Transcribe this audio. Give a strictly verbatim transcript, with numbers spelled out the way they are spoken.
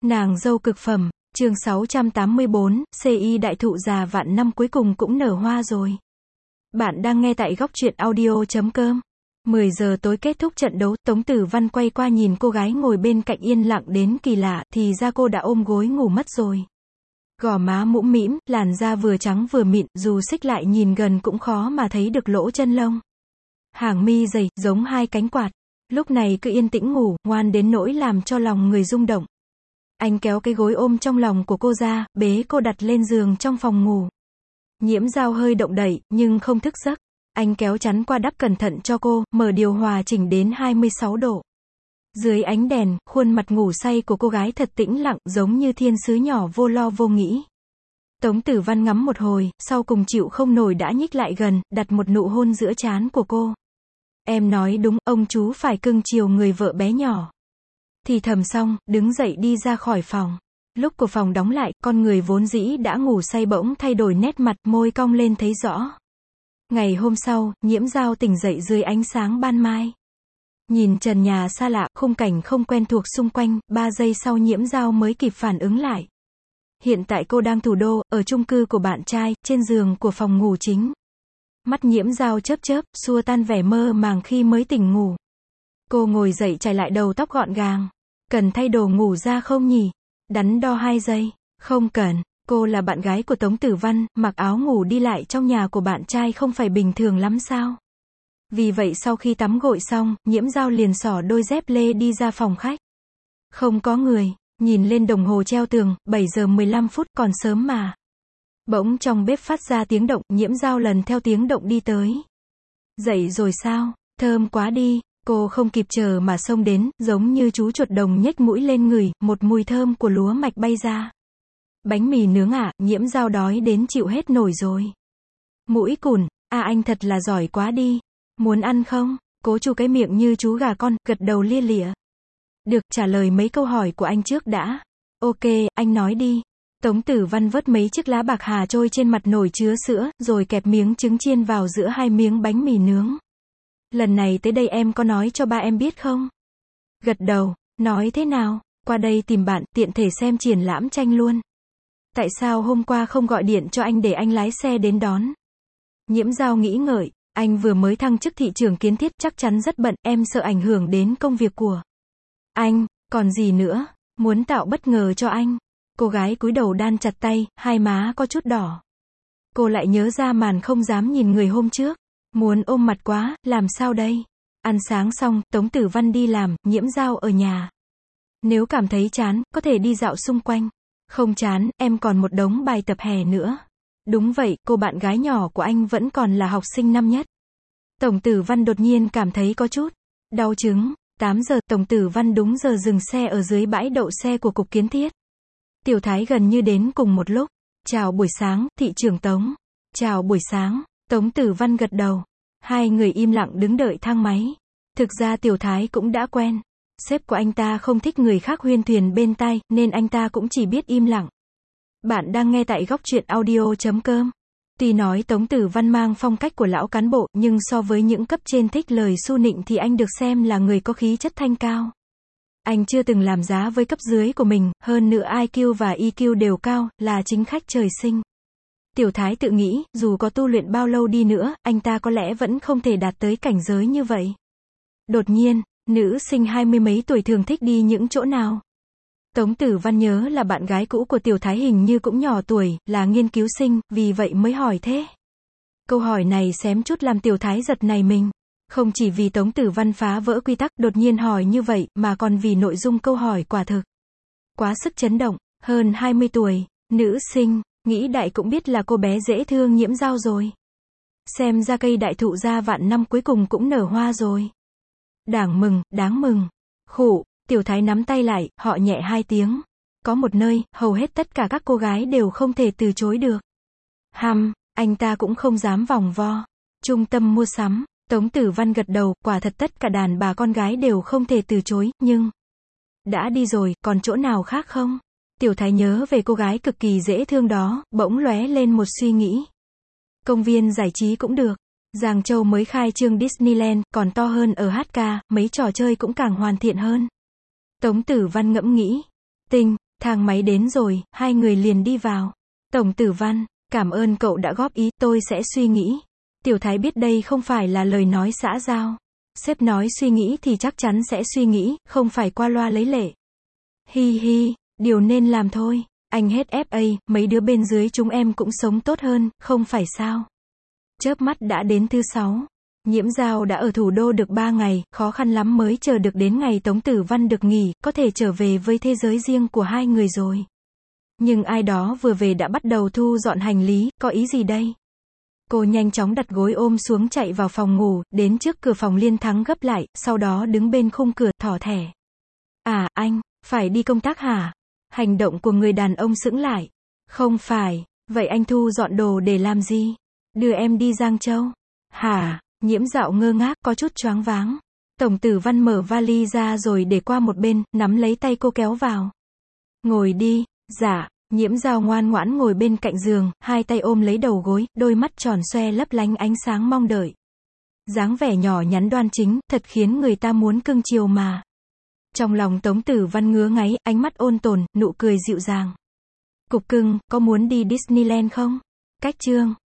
Nàng dâu cực phẩm, chương sáu trăm tám mươi bốn, xê i đại thụ già vạn năm cuối cùng cũng nở hoa rồi. Bạn đang nghe tại góc truyện audio chấm com. mười giờ tối kết thúc trận đấu, Tống Tử Văn quay qua nhìn cô gái ngồi bên cạnh yên lặng đến kỳ lạ, thì ra cô đã ôm gối ngủ mất rồi. Gò má mũm mĩm, làn da vừa trắng vừa mịn, dù xích lại nhìn gần cũng khó mà thấy được lỗ chân lông. Hàng mi dày, giống hai cánh quạt. Lúc này cứ yên tĩnh ngủ, ngoan đến nỗi làm cho lòng người rung động. Anh kéo cái gối ôm trong lòng của cô ra, bế cô đặt lên giường trong phòng ngủ. Nhiễm Dao hơi động đậy, nhưng không thức giấc. Anh kéo chắn qua đắp cẩn thận cho cô, mở điều hòa chỉnh đến hai mươi sáu độ. Dưới ánh đèn, khuôn mặt ngủ say của cô gái thật tĩnh lặng, giống như thiên sứ nhỏ vô lo vô nghĩ. Tống Tử Văn ngắm một hồi, sau cùng chịu không nổi đã nhích lại gần, đặt một nụ hôn giữa trán của cô. Em nói đúng, ông chú phải cưng chiều người vợ bé nhỏ. Thì thầm xong, đứng dậy đi ra khỏi phòng. Lúc cửa phòng đóng lại, con người vốn dĩ đã ngủ say bỗng thay đổi nét mặt, môi cong lên thấy rõ. Ngày hôm sau, Nhiễm Dao tỉnh dậy dưới ánh sáng ban mai. Nhìn trần nhà xa lạ, khung cảnh không quen thuộc xung quanh, ba giây sau Nhiễm Dao mới kịp phản ứng lại. Hiện tại cô đang thủ đô, ở chung cư của bạn trai, trên giường của phòng ngủ chính. Mắt Nhiễm Dao chớp chớp, xua tan vẻ mơ màng khi mới tỉnh ngủ. Cô ngồi dậy chải lại đầu tóc gọn gàng. Cần thay đồ ngủ ra không nhỉ? Đắn đo hai giây. Không cần. Cô là bạn gái của Tống Tử Văn, mặc áo ngủ đi lại trong nhà của bạn trai không phải bình thường lắm sao? Vì vậy sau khi tắm gội xong, Nhiễm Dao liền xỏ đôi dép lê đi ra phòng khách. Không có người. Nhìn lên đồng hồ treo tường, bảy giờ mười lăm phút, còn sớm mà. Bỗng trong bếp phát ra tiếng động, Nhiễm Dao lần theo tiếng động đi tới. Dậy rồi sao? Thơm quá đi. Cô không kịp chờ mà xông đến, giống như chú chuột đồng nhếch mũi lên ngửi, một mùi thơm của lúa mạch bay ra. Bánh mì nướng à, Nhiễm Dao đói đến chịu hết nổi rồi. Mũi cùn, à anh thật là giỏi quá đi. Muốn ăn không? Cố chu cái miệng như chú gà con, gật đầu lia lịa. Được, trả lời mấy câu hỏi của anh trước đã. Ok, anh nói đi. Tống Tử Văn vớt mấy chiếc lá bạc hà trôi trên mặt nồi chứa sữa, rồi kẹp miếng trứng chiên vào giữa hai miếng bánh mì nướng. Lần này tới đây em có nói cho ba em biết không? Gật đầu, nói thế nào? Qua đây tìm bạn, tiện thể xem triển lãm tranh luôn. Tại sao hôm qua không gọi điện cho anh để anh lái xe đến đón? Nhiễm Dao nghĩ ngợi, anh vừa mới thăng chức thị trưởng kiến thiết, chắc chắn rất bận, em sợ ảnh hưởng đến công việc của anh, còn gì nữa, muốn tạo bất ngờ cho anh. Cô gái cúi đầu đan chặt tay, hai má có chút đỏ. Cô lại nhớ ra màn không dám nhìn người hôm trước. Muốn ôm mặt quá, làm sao đây? Ăn sáng xong, Tống Tử Văn đi làm, Nhiễm Dao ở nhà. Nếu cảm thấy chán, có thể đi dạo xung quanh. Không chán, em còn một đống bài tập hè nữa. Đúng vậy, cô bạn gái nhỏ của anh vẫn còn là học sinh năm nhất. Tống Tử Văn đột nhiên cảm thấy có chút đau chứng. tám giờ, Tống Tử Văn đúng giờ dừng xe ở dưới bãi đậu xe của cục kiến thiết. Tiểu Thái gần như đến cùng một lúc. Chào buổi sáng, thị trưởng Tống. Chào buổi sáng. Tống Tử Văn gật đầu. Hai người im lặng đứng đợi thang máy. Thực ra Tiểu Thái cũng đã quen. Sếp của anh ta không thích người khác huyên thuyên bên tai, nên anh ta cũng chỉ biết im lặng. Bạn đang nghe tại góc truyện audio chấm com. Tuy nói Tống Tử Văn mang phong cách của lão cán bộ, nhưng so với những cấp trên thích lời su nịnh thì anh được xem là người có khí chất thanh cao. Anh chưa từng làm giá với cấp dưới của mình, hơn nữa i kiu và e kiu đều cao, là chính khách trời sinh. Tiểu Thái tự nghĩ, dù có tu luyện bao lâu đi nữa, anh ta có lẽ vẫn không thể đạt tới cảnh giới như vậy. Đột nhiên, nữ sinh hai mươi mấy tuổi thường thích đi những chỗ nào? Tống Tử Văn nhớ là bạn gái cũ của Tiểu Thái hình như cũng nhỏ tuổi, là nghiên cứu sinh, vì vậy mới hỏi thế. Câu hỏi này xém chút làm Tiểu Thái giật nảy mình. Không chỉ vì Tống Tử Văn phá vỡ quy tắc đột nhiên hỏi như vậy, mà còn vì nội dung câu hỏi quả thực quá sức chấn động. Hơn hai mươi tuổi, nữ sinh. Nghĩ đại cũng biết là cô bé dễ thương Nhiễm Dao rồi. Xem ra cây đại thụ gia vạn năm cuối cùng cũng nở hoa rồi. Đáng mừng, đáng mừng. Khụ, Tiểu Thái nắm tay lại, họ nhẹ hai tiếng. Có một nơi, hầu hết tất cả các cô gái đều không thể từ chối được. Hăm, anh ta cũng không dám vòng vo. Trung tâm mua sắm, Tống Tử Văn gật đầu, quả thật tất cả đàn bà con gái đều không thể từ chối, nhưng đã đi rồi, còn chỗ nào khác không? Tiểu Thái nhớ về cô gái cực kỳ dễ thương đó, bỗng lóe lên một suy nghĩ. Công viên giải trí cũng được. Giang Châu mới khai trương Disneyland, còn to hơn ở hát ca, mấy trò chơi cũng càng hoàn thiện hơn. Tống Tử Văn ngẫm nghĩ. Tinh, Thang máy đến rồi, hai người liền đi vào. Tổng Tử Văn, cảm ơn cậu đã góp ý, tôi sẽ suy nghĩ. Tiểu Thái biết đây không phải là lời nói xã giao. Sếp nói suy nghĩ thì chắc chắn sẽ suy nghĩ, không phải qua loa lấy lệ. Hi hi, điều nên làm thôi. Anh hết ép a, mấy đứa bên dưới chúng em cũng sống tốt hơn, không phải sao? Chớp mắt đã đến thứ sáu. Nhiễm Dao đã ở thủ đô được ba ngày, khó khăn lắm mới chờ được đến ngày Tống Tử Văn được nghỉ, có thể trở về với thế giới riêng của hai người rồi. Nhưng ai đó vừa về đã bắt đầu thu dọn hành lý, có ý gì đây? Cô nhanh chóng đặt gối ôm xuống chạy vào phòng ngủ, đến trước cửa phòng Liên Thắng gấp lại, sau đó đứng bên khung cửa, thỏ thẻ. À, anh, phải đi công tác hả? Hành động của người đàn ông sững lại. Không phải, vậy anh thu dọn đồ để làm gì? Đưa em đi Giang Châu. Hả? Nhiễm Dạo ngơ ngác, có chút choáng váng. Tổng Tử Văn mở vali ra rồi để qua một bên, nắm lấy tay cô kéo vào. Ngồi đi. Dạ. Nhiễm Dao ngoan ngoãn ngồi bên cạnh giường, hai tay ôm lấy đầu gối, đôi mắt tròn xoe lấp lánh ánh sáng mong đợi. Dáng vẻ nhỏ nhắn đoan chính, thật khiến người ta muốn cưng chiều mà. Trong lòng Tống Tử Văn ngứa ngáy, ánh mắt ôn tồn, nụ cười dịu dàng. Cục cưng, có muốn đi Disneyland không? Cách chương.